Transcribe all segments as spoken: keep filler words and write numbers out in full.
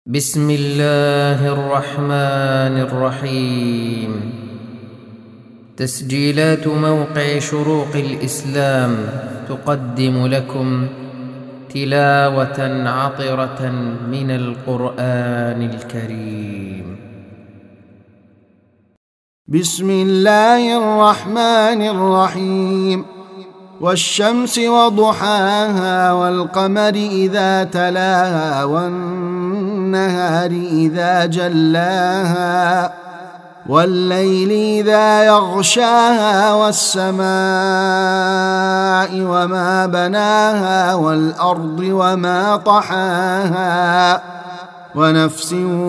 بسم الله الرحمن الرحيم. تسجيلات موقع شروق الإسلام تقدم لكم تلاوة عطرة من القرآن الكريم. بسم الله الرحمن الرحيم. والشمس وضحاها والقمر إذا تلاها والنهار إذا جلاها والليل إذا يغشاها والسماء وما بناها والأرض وما طحاها ونفس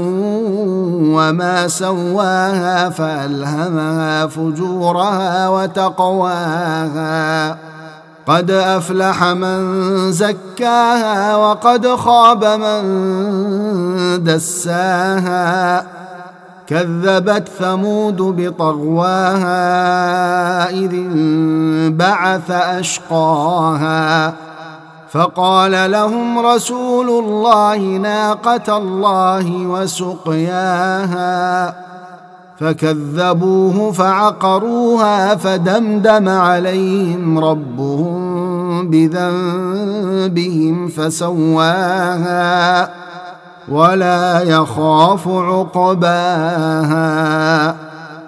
وما سواها فألهمها فجورها وتقواها. قد أفلح من زكاها وقد خاب من دساها. كذبت ثمود بطغواها إذ انبعث أشقاها فقال لهم رسول الله ناقة الله وسقياها فكذبوه فعقروها فدمدم عليهم ربهم بذنبهم فسواها ولا يخاف عقباها.